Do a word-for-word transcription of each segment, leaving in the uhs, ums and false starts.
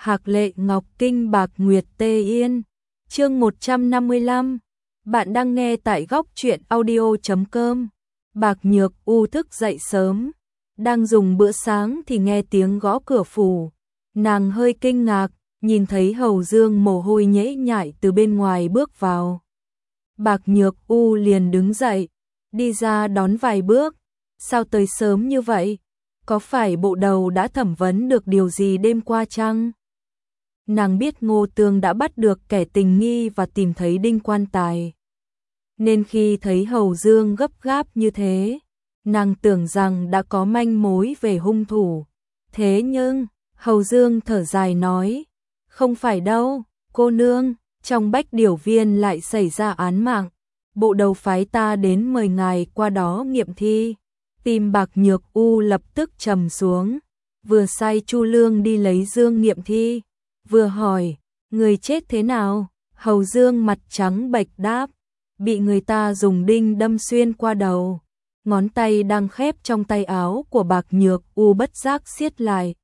Hạc Lệ Ngọc Kinh Bạc Nguyệt Tê Yên. Chương một trăm năm mươi lăm. Bạn đang nghe tại góc truyện audio chấm com. Bạc Nhược U thức dậy sớm, đang dùng bữa sáng thì nghe tiếng gõ cửa phủ. Nàng hơi kinh ngạc, nhìn thấy Hầu Dương mồ hôi nhễ nhại từ bên ngoài bước vào. Bạc Nhược U liền đứng dậy, đi ra đón vài bước. Sao tới sớm như vậy? Có phải bộ đầu đã thẩm vấn được điều gì đêm qua chăng? Nàng biết Ngô Tương đã bắt được kẻ tình nghi và tìm thấy đinh quan tài. Nên khi thấy Hầu Dương gấp gáp như thế, nàng tưởng rằng đã có manh mối về hung thủ. Thế nhưng, Hầu Dương thở dài nói, không phải đâu, cô nương, trong Bách Điểu Viên lại xảy ra án mạng. Bộ đầu phái ta đến mời ngài qua đó nghiệm thi. Tim Bạc Nhược U lập tức trầm xuống, vừa sai Chu Lương đi lấy Dương nghiệm thi, vừa hỏi, người chết thế nào? Hầu Dương mặt trắng bệch đáp, bị người ta dùng đinh đâm xuyên qua đầu. Ngón tay đang khép trong tay áo của Bạc Nhược U bất giác siết lại.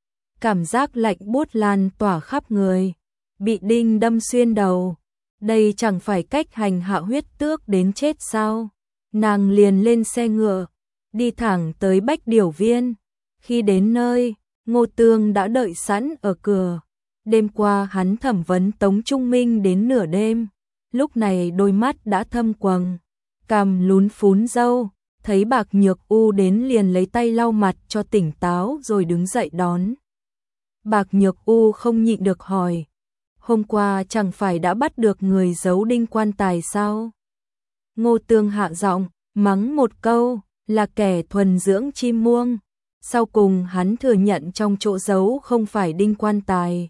Cảm giác lạnh buốt lan tỏa khắp người. Bị đinh đâm xuyên đầu, đây chẳng phải cách hành hạ huyết tước đến chết sao? Nàng liền lên xe ngựa, đi thẳng tới Bách Điểu Viên. Khi đến nơi, Ngô Tương đã đợi sẵn ở cửa. Đêm qua hắn thẩm vấn Tống Trung Minh đến nửa đêm, lúc này đôi mắt đã thâm quầng, cằm lún phún râu, thấy Bạc Nhược U đến liền lấy tay lau mặt cho tỉnh táo rồi đứng dậy đón. Bạc Nhược U không nhịn được hỏi, hôm qua chẳng phải đã bắt được người giấu đinh quan tài sao? Ngô Tương hạ giọng, mắng một câu, là kẻ thuần dưỡng chim muông. Sau cùng hắn thừa nhận trong chỗ giấu không phải đinh quan tài,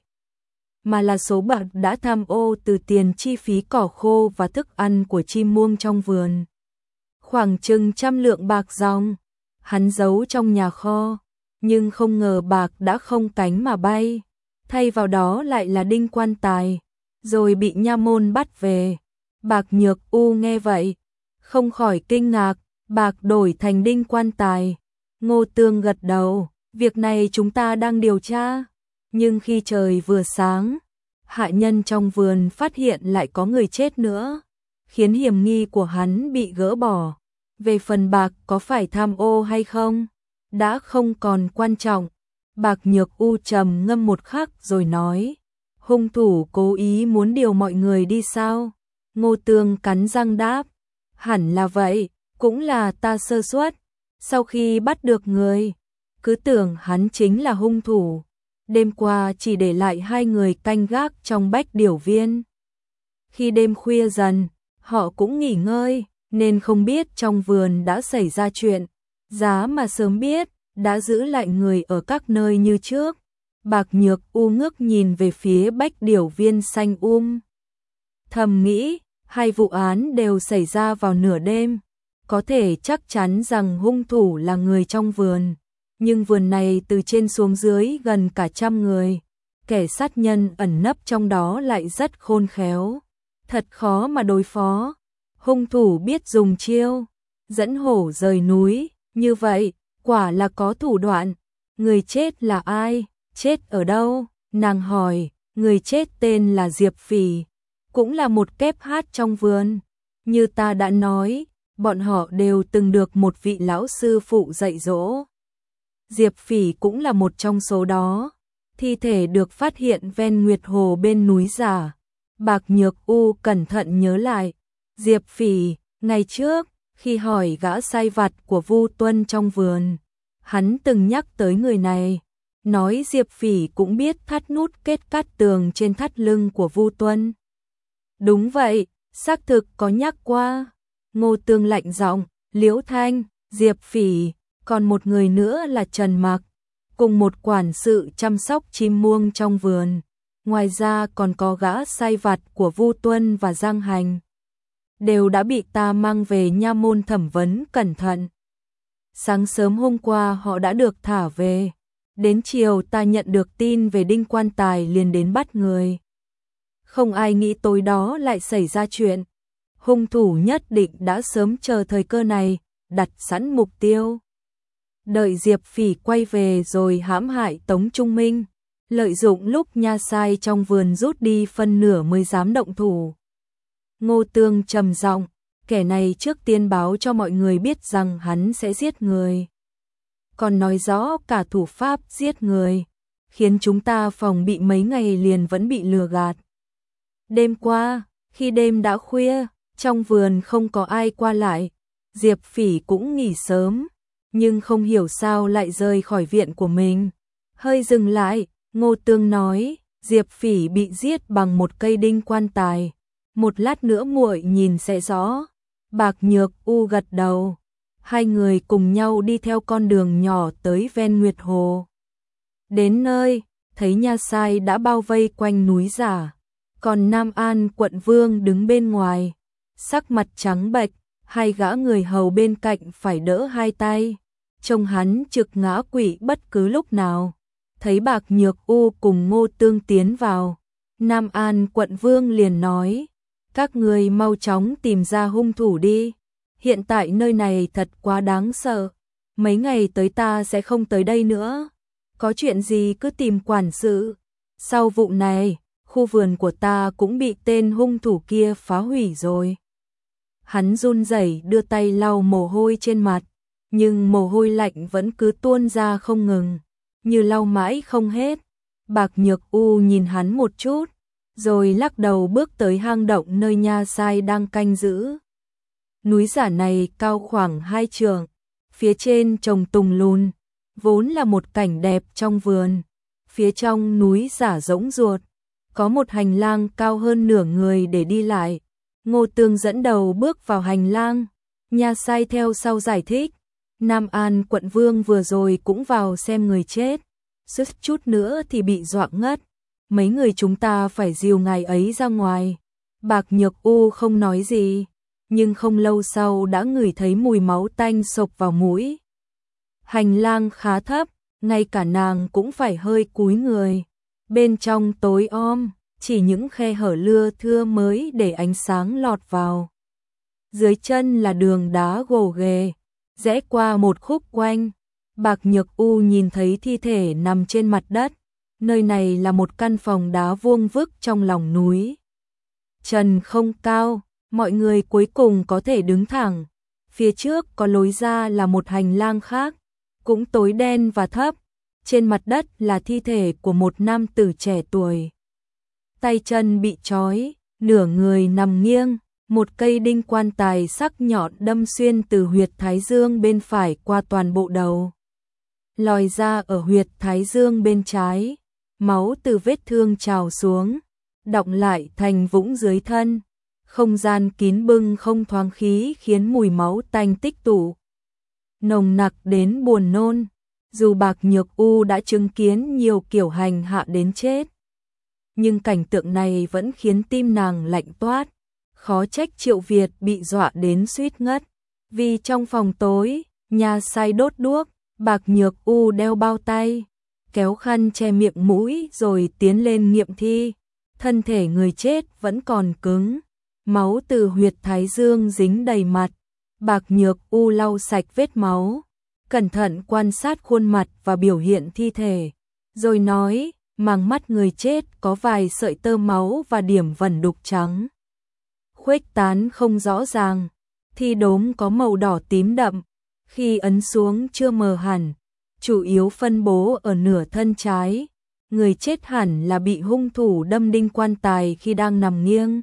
mà là số bạc đã tham ô từ tiền chi phí cỏ khô và thức ăn của chim muông trong vườn. Khoảng chừng trăm lượng bạc ròng, hắn giấu trong nhà kho, nhưng không ngờ bạc đã không cánh mà bay, thay vào đó lại là đinh quan tài, rồi bị nha môn bắt về. Bạc Nhược U nghe vậy, không khỏi kinh ngạc, bạc đổi thành đinh quan tài. Ngô Tương gật đầu, việc này chúng ta đang điều tra. Nhưng khi trời vừa sáng, hạ nhân trong vườn phát hiện lại có người chết nữa, khiến hiểm nghi của hắn bị gỡ bỏ. Về phần bạc có phải tham ô hay không, đã không còn quan trọng. Bạc Nhược U trầm ngâm một khắc rồi nói, hung thủ cố ý muốn điều mọi người đi sao? Ngô Tương cắn răng đáp, hẳn là vậy, cũng là ta sơ suất. Sau khi bắt được người, cứ tưởng hắn chính là hung thủ. Đêm qua chỉ để lại hai người canh gác trong Bách Điểu Viên. Khi đêm khuya dần, họ cũng nghỉ ngơi, nên không biết trong vườn đã xảy ra chuyện. Giá mà sớm biết, đã giữ lại người ở các nơi như trước. Bạc Nhược U ngước nhìn về phía Bách Điểu Viên xanh um. Thầm nghĩ, hai vụ án đều xảy ra vào nửa đêm. Có thể chắc chắn rằng hung thủ là người trong vườn. Nhưng vườn này từ trên xuống dưới gần cả trăm người. Kẻ sát nhân ẩn nấp trong đó lại rất khôn khéo. Thật khó mà đối phó. Hung thủ biết dùng chiêu dẫn hổ rời núi. Như vậy, quả là có thủ đoạn. Người chết là ai? Chết ở đâu? Nàng hỏi. Người chết tên là Diệp Phỉ, cũng là một kép hát trong vườn. Như ta đã nói, bọn họ đều từng được một vị lão sư phụ dạy dỗ. Diệp Phỉ cũng là một trong số đó. Thi thể được phát hiện ven Nguyệt Hồ bên núi Giả. Bạc Nhược U cẩn thận nhớ lại. Diệp Phỉ, ngày trước, khi hỏi gã sai vặt của Vu Tuân trong vườn, hắn từng nhắc tới người này. Nói Diệp Phỉ cũng biết thắt nút kết cát tường trên thắt lưng của Vu Tuân. Đúng vậy, xác thực có nhắc qua. Ngô Tương lạnh giọng, Liễu Thanh, Diệp Phỉ, còn một người nữa là Trần Mặc, cùng một quản sự chăm sóc chim muông trong vườn. Ngoài ra còn có gã sai vặt của Vu Tuân và Giang Hành. Đều đã bị ta mang về nha môn thẩm vấn cẩn thận. Sáng sớm hôm qua họ đã được thả về. Đến chiều ta nhận được tin về đinh quan tài liền đến bắt người. Không ai nghĩ tối đó lại xảy ra chuyện. Hung thủ nhất định đã sớm chờ thời cơ này, đặt sẵn mục tiêu. Đợi Diệp Phỉ quay về rồi hãm hại Tống Trung Minh, lợi dụng lúc nha sai trong vườn rút đi phân nửa mới dám động thủ. Ngô Tương trầm giọng, kẻ này trước tiên báo cho mọi người biết rằng hắn sẽ giết người. Còn nói rõ cả thủ pháp giết người, khiến chúng ta phòng bị mấy ngày liền vẫn bị lừa gạt. Đêm qua, khi đêm đã khuya, trong vườn không có ai qua lại, Diệp Phỉ cũng nghỉ sớm, nhưng không hiểu sao lại rời khỏi viện của mình. Hơi dừng lại, Ngô Tương nói, Diệp Phỉ bị giết bằng một cây đinh quan tài. Một lát nữa muội nhìn sẽ rõ. Bạc Nhược U gật đầu. Hai người cùng nhau đi theo con đường nhỏ tới ven Nguyệt Hồ. Đến nơi, thấy nha sai đã bao vây quanh núi giả. Còn Nam An quận vương đứng bên ngoài, sắc mặt trắng bệch, hai gã người hầu bên cạnh phải đỡ hai tay, trông hắn trực ngã quỵ bất cứ lúc nào. Thấy Bạc Nhược U cùng Ngô Tương tiến vào, Nam An quận vương liền nói, các người mau chóng tìm ra hung thủ đi, hiện tại nơi này thật quá đáng sợ, mấy ngày tới ta sẽ không tới đây nữa, có chuyện gì cứ tìm quản sự. Sau vụ này, khu vườn của ta cũng bị tên hung thủ kia phá hủy rồi. Hắn run rẩy đưa tay lau mồ hôi trên mặt, nhưng mồ hôi lạnh vẫn cứ tuôn ra không ngừng, như lau mãi không hết. Bạc Nhược U nhìn hắn một chút, rồi lắc đầu bước tới hang động nơi nha sai đang canh giữ. Núi giả này cao khoảng hai trượng, phía trên trồng tùng lùn, vốn là một cảnh đẹp trong vườn. Phía trong núi giả rỗng ruột, có một hành lang cao hơn nửa người để đi lại. Ngô Tương dẫn đầu bước vào hành lang, nha sai theo sau giải thích. Nam An quận vương vừa rồi cũng vào xem người chết, suýt chút nữa thì bị dọa ngất. Mấy người chúng ta phải dìu ngài ấy ra ngoài. Bạc Nhược U không nói gì, nhưng không lâu sau đã ngửi thấy mùi máu tanh sộc vào mũi. Hành lang khá thấp, ngay cả nàng cũng phải hơi cúi người. Bên trong tối om, chỉ những khe hở lưa thưa mới để ánh sáng lọt vào. Dưới chân là đường đá gồ ghề, rẽ qua một khúc quanh. Bạc Nhược U nhìn thấy thi thể nằm trên mặt đất. Nơi này là một căn phòng đá vuông vức trong lòng núi. Trần không cao, mọi người cuối cùng có thể đứng thẳng. Phía trước có lối ra là một hành lang khác, cũng tối đen và thấp. Trên mặt đất là thi thể của một nam tử trẻ tuổi. Tay chân bị trói, nửa người nằm nghiêng, một cây đinh quan tài sắc nhọn đâm xuyên từ huyệt thái dương bên phải qua toàn bộ đầu, lòi ra ở huyệt thái dương bên trái. Máu từ vết thương trào xuống, đọng lại thành vũng dưới thân. Không gian kín bưng không thoáng khí khiến mùi máu tanh tích tụ, nồng nặc đến buồn nôn. Dù Bạc Nhược U đã chứng kiến nhiều kiểu hành hạ đến chết, nhưng cảnh tượng này vẫn khiến tim nàng lạnh toát. Khó trách Triệu Việt bị dọa đến suýt ngất. Vì trong phòng tối, nha sai đốt đuốc, Bạc Nhược U đeo bao tay, kéo khăn che miệng mũi rồi tiến lên nghiệm thi. Thân thể người chết vẫn còn cứng, máu từ huyệt thái dương dính đầy mặt. Bạc Nhược U lau sạch vết máu, cẩn thận quan sát khuôn mặt và biểu hiện thi thể, rồi nói, màng mắt người chết có vài sợi tơ máu và điểm vẩn đục trắng, khuếch tán không rõ ràng. Thi đốm có màu đỏ tím đậm, khi ấn xuống chưa mờ hẳn, chủ yếu phân bố ở nửa thân trái. Người chết hẳn là bị hung thủ đâm đinh quan tài khi đang nằm nghiêng,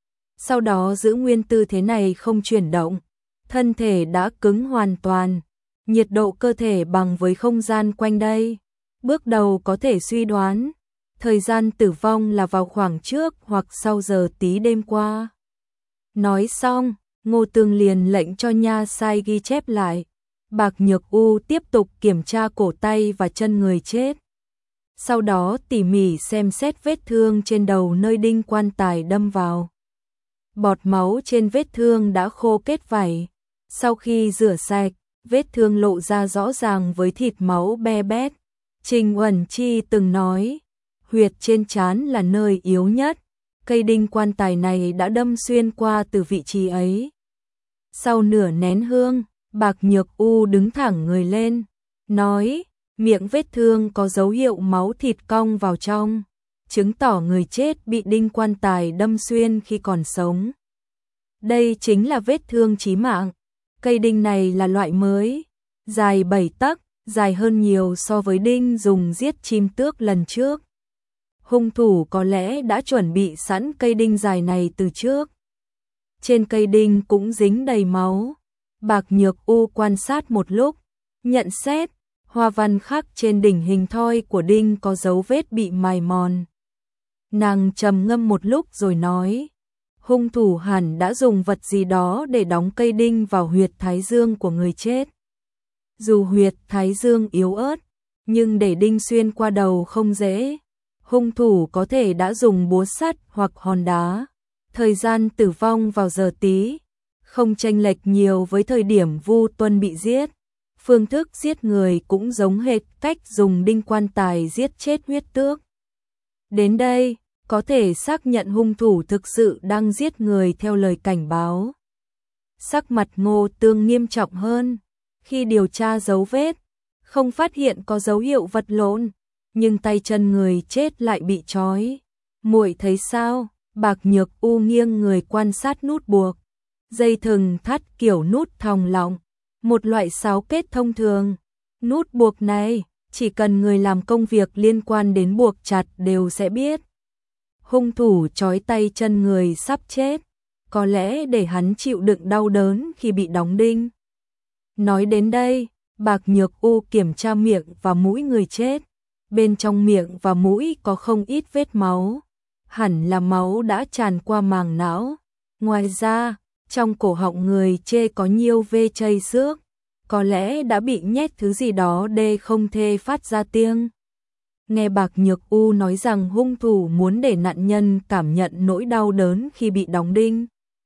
sau đó giữ nguyên tư thế này không chuyển động. Thân thể đã cứng hoàn toàn, nhiệt độ cơ thể bằng với không gian quanh đây. Bước đầu có thể suy đoán, thời gian tử vong là vào khoảng trước hoặc sau giờ tí đêm qua. Nói xong, Ngô Tương liền lệnh cho nha sai ghi chép lại. Bạc Nhược U tiếp tục kiểm tra cổ tay và chân người chết. Sau đó tỉ mỉ xem xét vết thương trên đầu nơi đinh quan tài đâm vào. Bọt máu trên vết thương đã khô kết vảy. Sau khi rửa sạch, vết thương lộ ra rõ ràng với thịt máu be bét. Trình Uẩn Chi từng nói, huyệt trên trán là nơi yếu nhất. Cây đinh quan tài này đã đâm xuyên qua từ vị trí ấy. Sau nửa nén hương, Bạc Nhược U đứng thẳng người lên, nói, miệng vết thương có dấu hiệu máu thịt cong vào trong, chứng tỏ người chết bị đinh quan tài đâm xuyên khi còn sống. Đây chính là vết thương chí mạng. Cây đinh này là loại mới, dài bảy tấc, dài hơn nhiều so với đinh dùng giết chim tước lần trước. Hung thủ có lẽ đã chuẩn bị sẵn cây đinh dài này từ trước. Trên cây đinh cũng dính đầy máu. Bạc Nhược U quan sát một lúc, nhận xét, hoa văn khắc trên đỉnh hình thoi của đinh có dấu vết bị mài mòn. Nàng trầm ngâm một lúc rồi nói, hung thủ hẳn đã dùng vật gì đó để đóng cây đinh vào huyệt thái dương của người chết. Dù huyệt thái dương yếu ớt, nhưng để đinh xuyên qua đầu không dễ. Hung thủ có thể đã dùng búa sắt hoặc hòn đá. Thời gian tử vong vào giờ tí, không chênh lệch nhiều với thời điểm Vu Tuân bị giết. Phương thức giết người cũng giống hệt cách dùng đinh quan tài giết chết huyết tước. Đến đây, có thể xác nhận hung thủ thực sự đang giết người theo lời cảnh báo. Sắc mặt Ngô Tương nghiêm trọng hơn. Khi điều tra dấu vết, không phát hiện có dấu hiệu vật lộn, nhưng tay chân người chết lại bị trói. Muội thấy sao? Bạc Nhược U nghiêng người quan sát nút buộc. Dây thừng thắt kiểu nút thòng lọng, một loại sáo kết thông thường. Nút buộc này, chỉ cần người làm công việc liên quan đến buộc chặt đều sẽ biết. Hung thủ trói tay chân người sắp chết, có lẽ để hắn chịu đựng đau đớn khi bị đóng đinh. Nói đến đây, Bạc Nhược U kiểm tra miệng và mũi người chết. Bên trong miệng và mũi có không ít vết máu, hẳn là máu đã tràn qua màng não. Ngoài ra, trong cổ họng người chê có nhiều vết chây xước, có lẽ đã bị nhét thứ gì đó để không thể phát ra tiếng. Nghe Bạc Nhược U nói rằng hung thủ muốn để nạn nhân cảm nhận nỗi đau đớn khi bị đóng đinh.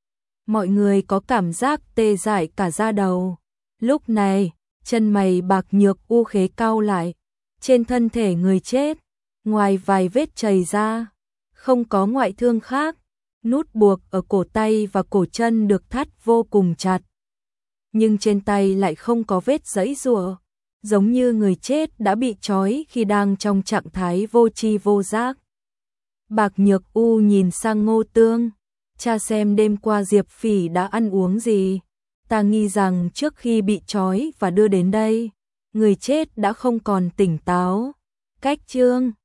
Mọi người có cảm giác tê dại cả da đầu. Lúc này, chân mày Bạc Nhược U khế cau lại. Trên thân thể người chết, ngoài vài vết chày ra, không có ngoại thương khác. Nút buộc ở cổ tay và cổ chân được thắt vô cùng chặt. Nhưng trên tay lại không có vết giãy giụa, giống như người chết đã bị trói khi đang trong trạng thái vô tri vô giác. Bạc Nhược U nhìn sang Ngô Tương, cha xem đêm qua Diệp Phỉ đã ăn uống gì. Ta nghi rằng trước khi bị trói và đưa đến đây, người chết đã không còn tỉnh táo. Cách chương